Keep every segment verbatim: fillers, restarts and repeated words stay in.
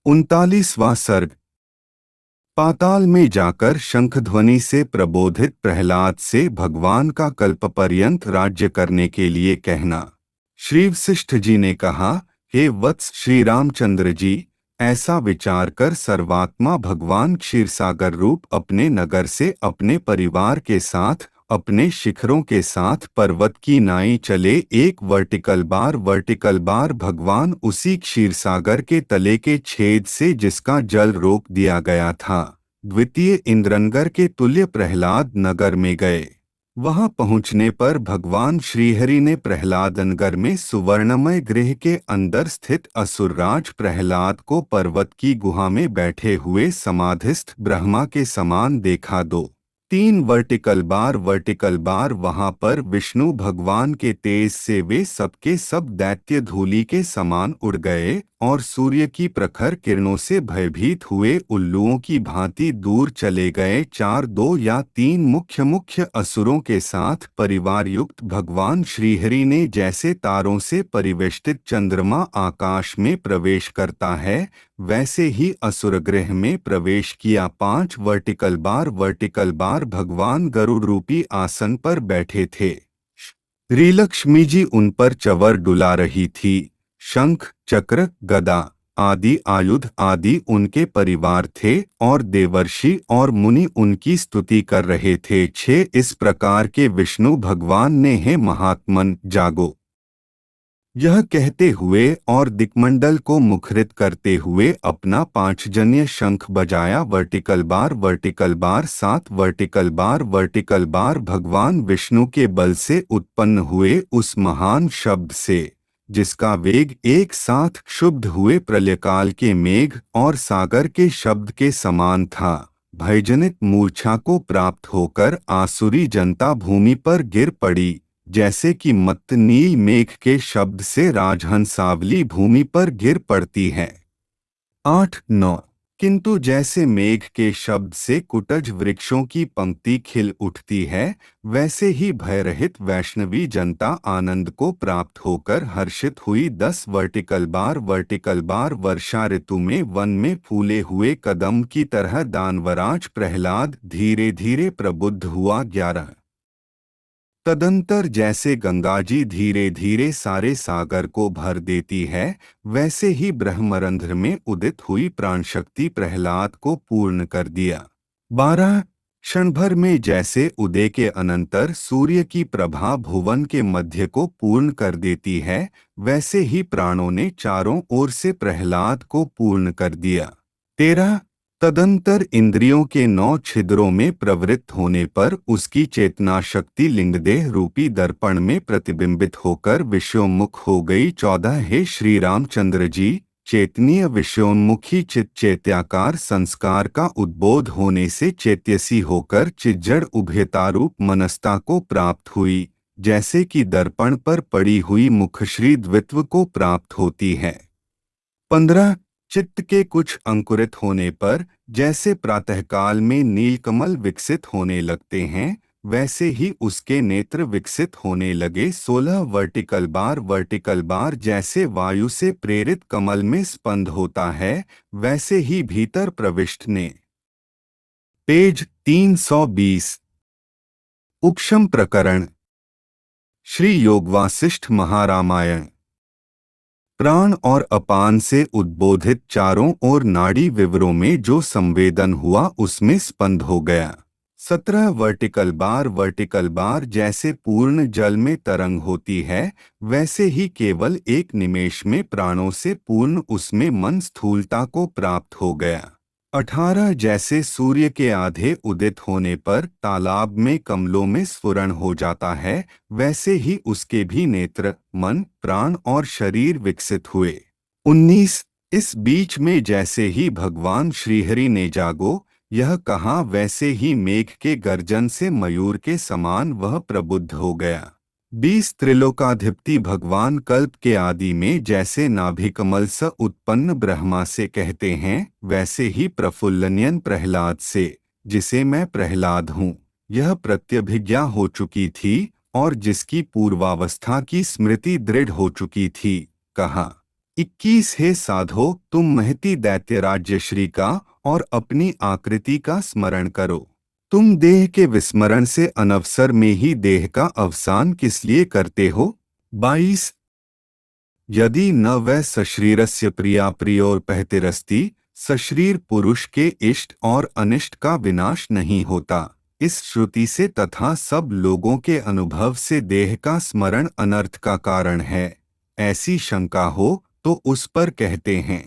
उनतालीसवां सर्ग। पाताल में जाकर शंखध्वनि से प्रबोधित प्रहलाद से भगवान का कल्पपर्यंत राज्य करने के लिए कहना। श्री वशिष्ठ जी ने कहा, हे वत्स श्री रामचंद्र जी, ऐसा विचार कर सर्वात्मा भगवान क्षीरसागर रूप अपने नगर से अपने परिवार के साथ अपने शिखरों के साथ पर्वत की नाई चले। एक वर्टिकल बार वर्टिकल बार भगवान उसी क्षीरसागर के तले के छेद से जिसका जल रोक दिया गया था, द्वितीय इंद्रनगर के तुल्य प्रहलाद नगर में गए। वहां पहुंचने पर भगवान श्रीहरि ने प्रहलादनगर में सुवर्णमय गृह के अंदर स्थित असुरराज प्रहलाद को पर्वत की गुहा में बैठे हुए समाधिस्थ ब्रह्मा के समान देखा। दो तीन वर्टिकल बार वर्टिकल बार वहां पर विष्णु भगवान के तेज से वे सबके सब दैत्य धूलि के समान उड़ गए और सूर्य की प्रखर किरणों से भयभीत हुए उल्लुओं की भांति दूर चले गए। चार दो या तीन मुख्य मुख्य असुरों के साथ परिवार युक्त भगवान श्रीहरि ने जैसे तारों से परिवेष्टित चंद्रमा आकाश में प्रवेश करता है, वैसे ही असुरगृह में प्रवेश किया। पांच वर्टिकल बार वर्टिकल बार भगवान गरुड़ रूपी आसन पर बैठे थे। श्री लक्ष्मी जी उन पर चवर डुला रही थी। शंख चक्र गदा आदि आयुध आदि उनके परिवार थे और देवर्षि और मुनि उनकी स्तुति कर रहे थे। छह इस प्रकार के विष्णु भगवान ने, हे महात्मन जागो, यह कहते हुए और दिक्मंडल को मुखरित करते हुए अपना पांचजन्य शंख बजाया। वर्टिकल बार वर्टिकल बार सात वर्टिकल बार वर्टिकल बार भगवान विष्णु के बल से उत्पन्न हुए उस महान शब्द से जिसका वेग एक साथ क्षुब्ध हुए प्रलयकाल के मेघ और सागर के शब्द के समान था, भयजनित मूर्छा को प्राप्त होकर आसुरी जनता भूमि पर गिर पड़ी, जैसे कि मत्त नील मेघ के शब्द से राजहंसावली भूमि पर गिर पड़ती है। आठ नौ किंतु जैसे मेघ के शब्द से कुटज वृक्षों की पंक्ति खिल उठती है, वैसे ही भयरहित वैष्णवी जनता आनंद को प्राप्त होकर हर्षित हुई। दस वर्टिकल बार वर्टिकल बार वर्षा ऋतु में वन में फूले हुए कदम की तरह दानवराज प्रहलाद धीरे धीरे प्रबुद्ध हुआ। ग्यारह तदंतर जैसे गंगाजी धीरे धीरे सारे सागर को भर देती है, वैसे ही ब्रह्मरंध्र में उदित हुई प्राणशक्ति प्रहलाद को पूर्ण कर दिया। बारह क्षण भर में जैसे उदय के अनंतर सूर्य की प्रभा भुवन के मध्य को पूर्ण कर देती है, वैसे ही प्राणों ने चारों ओर से प्रहलाद को पूर्ण कर दिया। तेरह तदंतर इंद्रियों के नौ छिद्रों में प्रवृत्त होने पर उसकी चेतना शक्ति लिंगदेह रूपी दर्पण में प्रतिबिंबित होकर विषयोन्मुख हो गई। चौदह हे श्री रामचंद्र जी, चेतनीय विषयोन्मुखी चित चैत्याकार संस्कार का उद्बोध होने से चेत्यसी होकर चिज्जड़ उभयतारूप मनस्ता को प्राप्त हुई, जैसे कि दर्पण पर पड़ी हुई मुखश्री द्वित्व को प्राप्त होती है। पंद्रह चित्त के कुछ अंकुरित होने पर जैसे प्रातःकाल में नीलकमल विकसित होने लगते हैं, वैसे ही उसके नेत्र विकसित होने लगे। सोलह वर्टिकल बार वर्टिकल बार जैसे वायु से प्रेरित कमल में स्पंद होता है, वैसे ही भीतर प्रविष्ट ने। पेज तीन सौ बीस। उक्षम प्रकरण। श्री योगवासिष्ठ महारामायण। प्राण और अपान से उद्बोधित चारों ओर नाड़ी विवरों में जो संवेदन हुआ उसमें स्पंद हो गया। सत्रह वर्टिकल बार वर्टिकल बार जैसे पूर्ण जल में तरंग होती है, वैसे ही केवल एक निमेष में प्राणों से पूर्ण उसमें मन स्थूलता को प्राप्त हो गया। अठारह जैसे सूर्य के आधे उदित होने पर तालाब में कमलों में स्फुरण हो जाता है, वैसे ही उसके भी नेत्र मन प्राण और शरीर विकसित हुए। उन्नीस इस बीच में जैसे ही भगवान श्रीहरि ने जागो यह कहा, वैसे ही मेघ के गर्जन से मयूर के समान वह प्रबुद्ध हो गया। बीस त्रिलोकाधिपति भगवान कल्प के आदि में जैसे नाभिकमल स उत्पन्न ब्रह्मा से कहते हैं, वैसे ही प्रफुल्लनयन प्रहलाद से, जिसे मैं प्रहलाद हूँ, यह प्रत्यभिज्ञा हो चुकी थी और जिसकी पूर्वावस्था की स्मृति दृढ़ हो चुकी थी, कहा। इक्कीस हे साधो, तुम महती दैत्य राज्य श्री का और अपनी आकृति का स्मरण करो। तुम देह के विस्मरण से अनवसर में ही देह का अवसान किस लिए करते हो। बाईस यदि न वै सशरीरस्य प्रिया प्रियोर पहतिरस्ति, सशरीर पुरुष के इष्ट और अनिष्ट का विनाश नहीं होता। इस श्रुति से तथा सब लोगों के अनुभव से देह का स्मरण अनर्थ का कारण है। ऐसी शंका हो तो उस पर कहते हैं,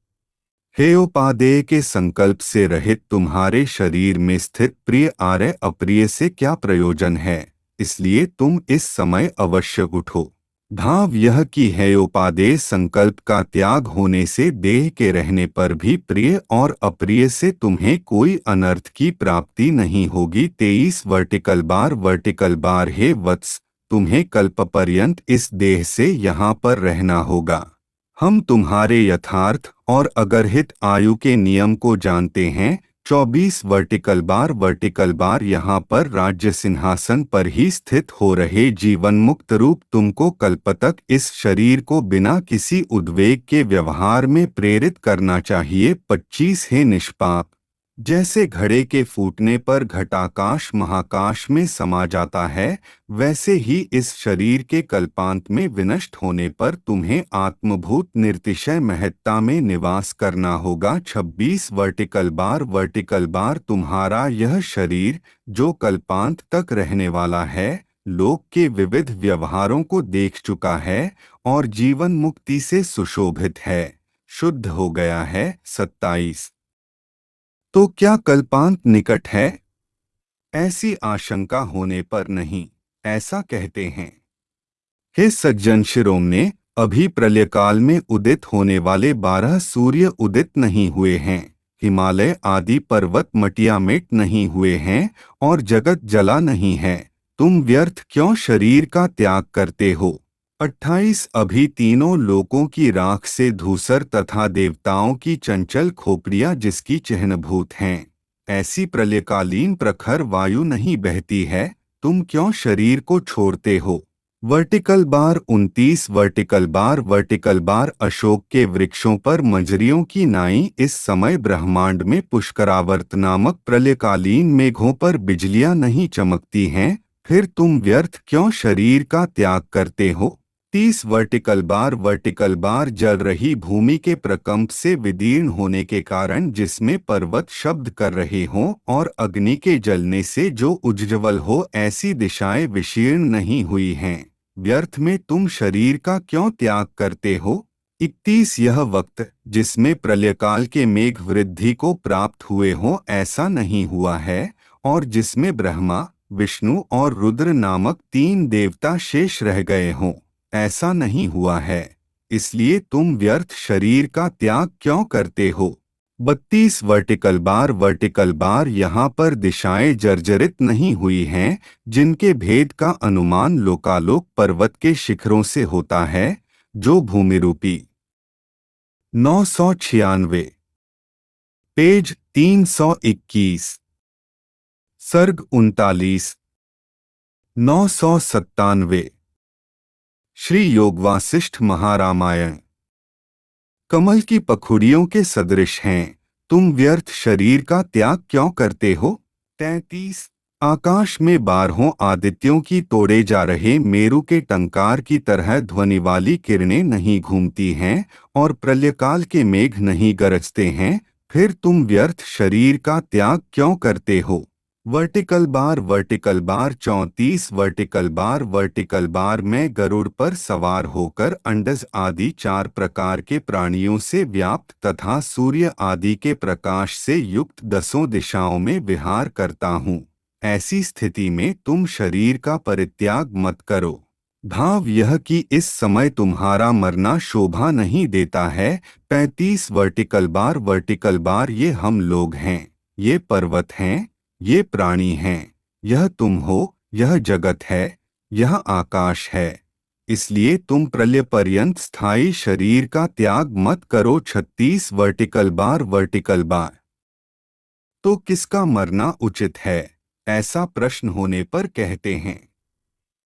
हे उपादेय के संकल्प से रहित तुम्हारे शरीर में स्थित प्रिय आर्य अप्रिय से क्या प्रयोजन है, इसलिए तुम इस समय अवश्य उठो। भाव यह कि है उपादेय संकल्प का त्याग होने से देह के रहने पर भी प्रिय और अप्रिय से तुम्हें कोई अनर्थ की प्राप्ति नहीं होगी। तेईस वर्टिकल बार वर्टिकल बार हे वत्स, तुम्हें कल्पपर्यंत इस देह से यहाँ पर रहना होगा। हम तुम्हारे यथार्थ और अगरहित आयु के नियम को जानते हैं। चौबीस वर्टिकल बार वर्टिकल बार यहाँ पर राज्य सिंहासन पर ही स्थित हो रहे जीवन मुक्त रूप तुमको कल्प तक इस शरीर को बिना किसी उद्वेग के व्यवहार में प्रेरित करना चाहिए। पच्चीस हे निष्पाप, जैसे घड़े के फूटने पर घटाकाश महाकाश में समा जाता है, वैसे ही इस शरीर के कल्पांत में विनष्ट होने पर तुम्हें आत्मभूत निर्तिशय महत्ता में निवास करना होगा। छब्बीस वर्टिकल बार वर्टिकल बार तुम्हारा यह शरीर जो कल्पांत तक रहने वाला है, लोक के विविध व्यवहारों को देख चुका है और जीवन मुक्ति से सुशोभित है, शुद्ध हो गया है। सत्ताईस तो क्या कल्पांत निकट है? ऐसी आशंका होने पर नहीं, ऐसा कहते हैं। हे सज्जन शिरोमणे, अभी प्रलयकाल में उदित होने वाले बारह सूर्य उदित नहीं हुए हैं, हिमालय आदि पर्वत मटिया मिट नहीं हुए हैं और जगत जला नहीं है। तुम व्यर्थ क्यों शरीर का त्याग करते हो? अट्ठाईस अभी तीनों लोकों की राख से धूसर तथा देवताओं की चंचल खोपड़ियां जिसकी चिह्नभूत हैं, ऐसी प्रलयकालीन प्रखर वायु नहीं बहती है, तुम क्यों शरीर को छोड़ते हो? वर्टिकल बार उनतीस वर्टिकल बार वर्टिकल बार अशोक के वृक्षों पर मंजरियों की नाई इस समय ब्रह्मांड में पुष्करावर्त नामक प्रलयकालीन मेघों पर बिजलियां नहीं चमकती हैं, फिर तुम व्यर्थ क्यों शरीर का त्याग करते हो? तीस वर्टिकल बार वर्टिकल बार जल रही भूमि के प्रकंप से विदीर्ण होने के कारण जिसमें पर्वत शब्द कर रहे हों और अग्नि के जलने से जो उज्ज्वल हो, ऐसी दिशाएं विशीर्ण नहीं हुई हैं, व्यर्थ में तुम शरीर का क्यों त्याग करते हो? इकतीस यह वक्त जिसमें प्रलयकाल के मेघ वृद्धि को प्राप्त हुए हों ऐसा नहीं हुआ है, और जिसमें ब्रह्मा विष्णु और रुद्र नामक तीन देवता शेष रह गए हों ऐसा नहीं हुआ है, इसलिए तुम व्यर्थ शरीर का त्याग क्यों करते हो? बत्तीस वर्टिकल बार वर्टिकल बार यहाँ पर दिशाएं जर्जरित नहीं हुई हैं, जिनके भेद का अनुमान लोकालोक पर्वत के शिखरों से होता है, जो भूमि रूपी। नौ सौ छियानवे पेज तीन सौ इक्कीस सर्ग उनतालीस नौ सौ सत्तानवे श्री योग वासिष्ठ महारामायण। कमल की पखुड़ियों के सदृश हैं, तुम व्यर्थ शरीर का त्याग क्यों करते हो? तैंतीस आकाश में बारहों आदित्यों की तोड़े जा रहे मेरु के टंकार की तरह ध्वनि वाली किरणें नहीं घूमती हैं और प्रलयकाल के मेघ नहीं गरजते हैं, फिर तुम व्यर्थ शरीर का त्याग क्यों करते हो? वर्टिकल बार वर्टिकल बार चौंतीस वर्टिकल बार वर्टिकल बार में गरुड़ पर सवार होकर अंडज आदि चार प्रकार के प्राणियों से व्याप्त तथा सूर्य आदि के प्रकाश से युक्त दसों दिशाओं में विहार करता हूँ। ऐसी स्थिति में तुम शरीर का परित्याग मत करो। भाव यह कि इस समय तुम्हारा मरना शोभा नहीं देता है। पैंतीस वर्टिकल बार वर्टिकल बार ये हम लोग हैं, ये पर्वत हैं, ये प्राणी हैं, यह तुम हो, यह जगत है, यह आकाश है, इसलिए तुम प्रलय पर्यंत स्थायी शरीर का त्याग मत करो। छत्तीस वर्टिकल बार वर्टिकल बार तो किसका मरना उचित है, ऐसा प्रश्न होने पर कहते हैं,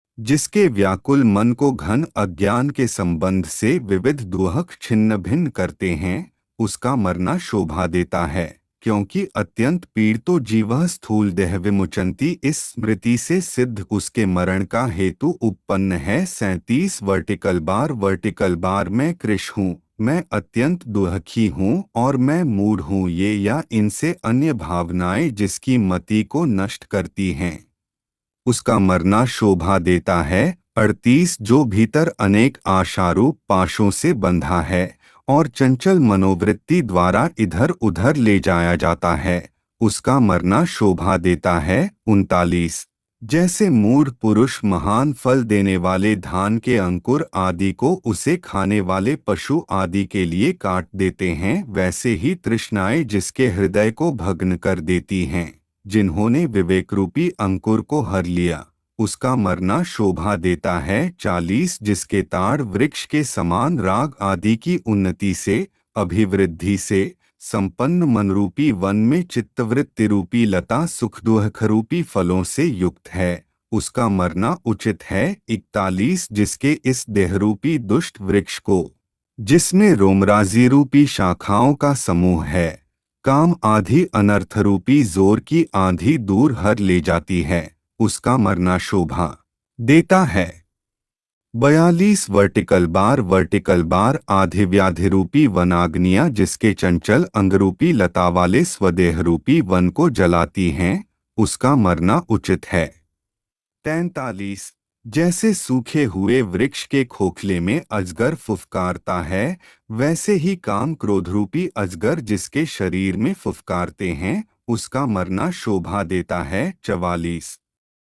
जिसके व्याकुल मन को घन अज्ञान के संबंध से विविध दुहक छिन्न भिन्न करते हैं, उसका मरना शोभा देता है, क्योंकि अत्यंत पीड़ितो जीवः स्थूल देह विमुचंती इस स्मृति से सिद्ध उसके मरण का हेतु उत्पन्न है। सैंतीस वर्टिकल बार वर्टिकल बार मैं कृश हूँ, मैं अत्यंत दुखी हूँ और मैं मूढ़ हूँ, ये या इनसे अन्य भावनाएं जिसकी मति को नष्ट करती हैं, उसका मरना शोभा देता है। अड़तीस जो भीतर अनेक आशारूप पाशों से बंधा है और चंचल मनोवृत्ति द्वारा इधर उधर ले जाया जाता है, उसका मरना शोभा देता है। उनतालीस जैसे मूढ़ पुरुष महान फल देने वाले धान के अंकुर आदि को उसे खाने वाले पशु आदि के लिए काट देते हैं, वैसे ही तृष्णाएं जिसके हृदय को भग्न कर देती हैं, जिन्होंने विवेक रूपी अंकुर को हर लिया, उसका मरना शोभा देता है। चालीस जिसके ताड़ वृक्ष के समान राग आदि की उन्नति से, अभिवृद्धि से संपन्न मनरूपी वन में चित्तवृत्ति रूपी लता सुख दुख रूपी फलों से युक्त है, उसका मरना उचित है। इकतालीस जिसके इस देहरूपी दुष्ट वृक्ष को, जिसमें रोमराजी रूपी शाखाओं का समूह है, काम आधी अनर्थरूपी जोर की आंधी दूर हर ले जाती है, उसका मरना शोभा देता है। बयालीस वर्टिकल बार वर्टिकल बार आधिव्याधि रूपी वनाग्नियां जिसके चंचल अंगरूपी लता वाले स्वदेह रूपी वन को जलाती हैं, उसका मरना उचित है। तैंतालीस जैसे सूखे हुए वृक्ष के खोखले में अजगर फुफकारता है, वैसे ही काम क्रोधरूपी अजगर जिसके शरीर में फुफकारते हैं, उसका मरना शोभा देता है। चवालीस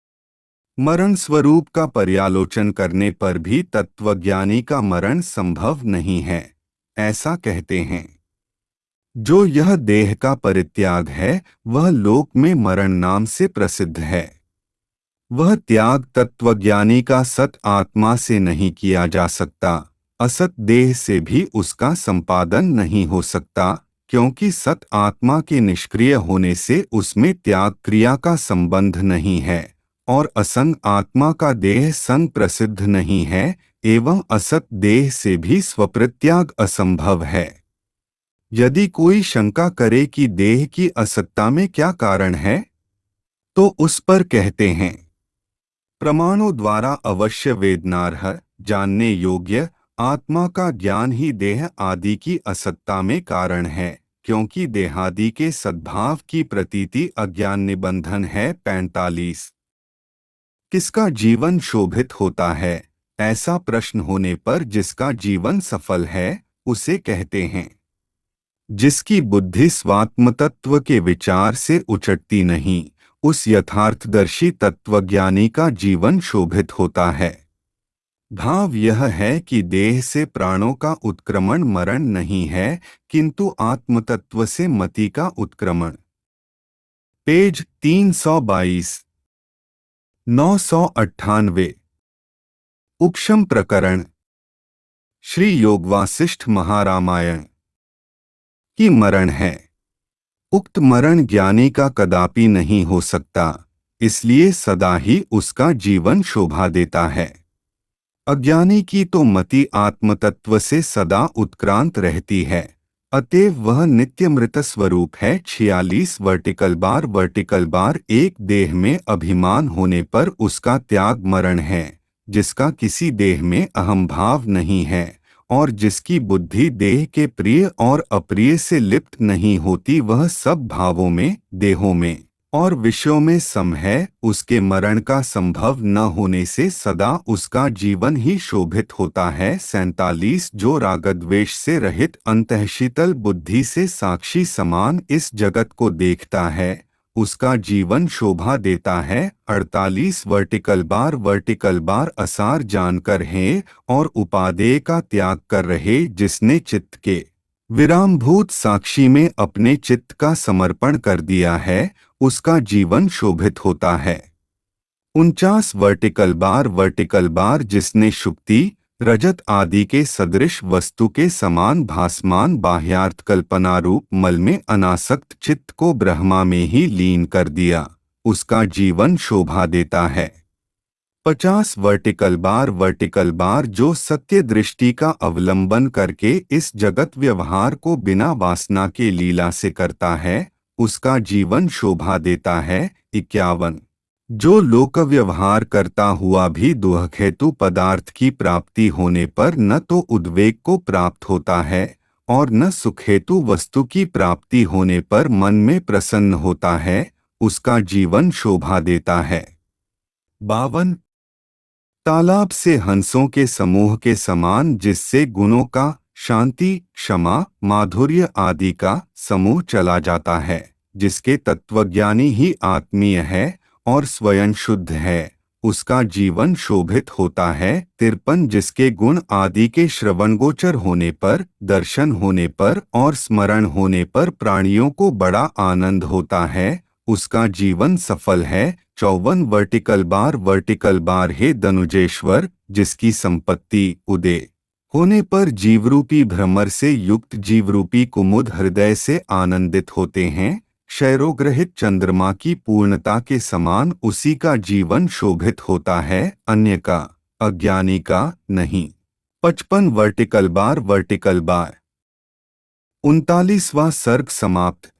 मरण स्वरूप का पर्यालोचन करने पर भी तत्वज्ञानी का मरण संभव नहीं है, ऐसा कहते हैं। जो यह देह का परित्याग है, वह लोक में मरण नाम से प्रसिद्ध है। वह त्याग तत्वज्ञानी का सत आत्मा से नहीं किया जा सकता, असत देह से भी उसका संपादन नहीं हो सकता, क्योंकि सत आत्मा के निष्क्रिय होने से उसमें त्याग क्रिया का संबंध नहीं है, और असंग आत्मा का देह संग प्रसिद्ध नहीं है, एवं असत देह से भी स्वप्रत्याग असंभव है। यदि कोई शंका करे कि देह की असत्ता में क्या कारण है, तो उस पर कहते हैं, प्रमाणों द्वारा अवश्य वेदनार्ह जानने योग्य आत्मा का ज्ञान ही देह आदि की असत्ता में कारण है, क्योंकि देहादि के सद्भाव की प्रतीति अज्ञान निबंधन है। पैंतालीस किसका जीवन शोभित होता है, ऐसा प्रश्न होने पर जिसका जीवन सफल है, उसे कहते हैं। जिसकी बुद्धि स्वात्मतत्व के विचार से उचटती नहीं, उस यथार्थदर्शी तत्वज्ञानी का जीवन शोभित होता है। भाव यह है कि देह से प्राणों का उत्क्रमण मरण नहीं है, किंतु आत्मतत्व से मति का उत्क्रमण। पेज तीन सौ बाईस नौ सौ अट्ठानवे उपशम प्रकरण श्री योगवासिष्ठ महारामायण की मरण है। उक्त मरण ज्ञानी का कदापि नहीं हो सकता, इसलिए सदा ही उसका जीवन शोभा देता है। अज्ञानी की तो मति आत्मतत्व से सदा उत्क्रांत रहती है, अतएव वह नित्य मृत स्वरूप है। छियालीस वर्टिकल बार वर्टिकल बार एक देह में अभिमान होने पर उसका त्याग मरण है, जिसका किसी देह में अहम भाव नहीं है और जिसकी बुद्धि देह के प्रिय और अप्रिय से लिप्त नहीं होती, वह सब भावों में, देहों में और विषयों में सम है, उसके मरण का संभव न होने से सदा उसका जीवन ही शोभित होता है। सैंतालीस जो रागद्वेष से रहित अंतःशीतल बुद्धि से साक्षी समान इस जगत को देखता है, उसका जीवन शोभा देता है। अड़तालीस वर्टिकल बार वर्टिकल बार असार जानकर है और उपादेय का त्याग कर रहे जिसने चित्त के विरामभूत साक्षी में अपने चित्त का समर्पण कर दिया है, उसका जीवन शोभित होता है। उनचास वर्टिकल बार वर्टिकल बार जिसने शुक्ति रजत आदि के सदृश वस्तु के समान भासमान बाह्यार्थ कल्पना रूप मल में अनासक्त चित्त को ब्रह्मा में ही लीन कर दिया, उसका जीवन शोभा देता है। पचास वर्टिकल बार वर्टिकल बार जो सत्य दृष्टि का अवलंबन करके इस जगत व्यवहार को बिना वासना के लीला से करता है, उसका जीवन शोभा देता है। इक्यावन जो लोक व्यवहार करता हुआ भी दुःखेतु पदार्थ की प्राप्ति होने पर न तो उद्वेग को प्राप्त होता है और न सुखेतु वस्तु की प्राप्ति होने पर मन में प्रसन्न होता है, उसका जीवन शोभा देता है। बावन तालाब से हंसों के समूह के समान जिससे गुणों का शांति, क्षमा, माधुर्य आदि का समूह चला जाता है, जिसके तत्वज्ञानी ही आत्मीय है और स्वयं शुद्ध है, उसका जीवन शोभित होता है। तिरपन जिसके गुण आदि के श्रवणगोचर होने पर, दर्शन होने पर और स्मरण होने पर प्राणियों को बड़ा आनंद होता है, उसका जीवन सफल है। चौवन वर्टिकल बार वर्टिकल बार हे धनुजेश्वर, जिसकी संपत्ति उदय होने पर जीवरूपी भ्रमर से युक्त जीवरूपी कुमुद हृदय से आनंदित होते हैं, क्षयरोग्रहित चंद्रमा की पूर्णता के समान उसी का जीवन शोभित होता है, अन्य का, अज्ञानी का नहीं। पचपन वर्टिकल बार वर्टिकल बार। उनतालीसवां सर्ग समाप्त।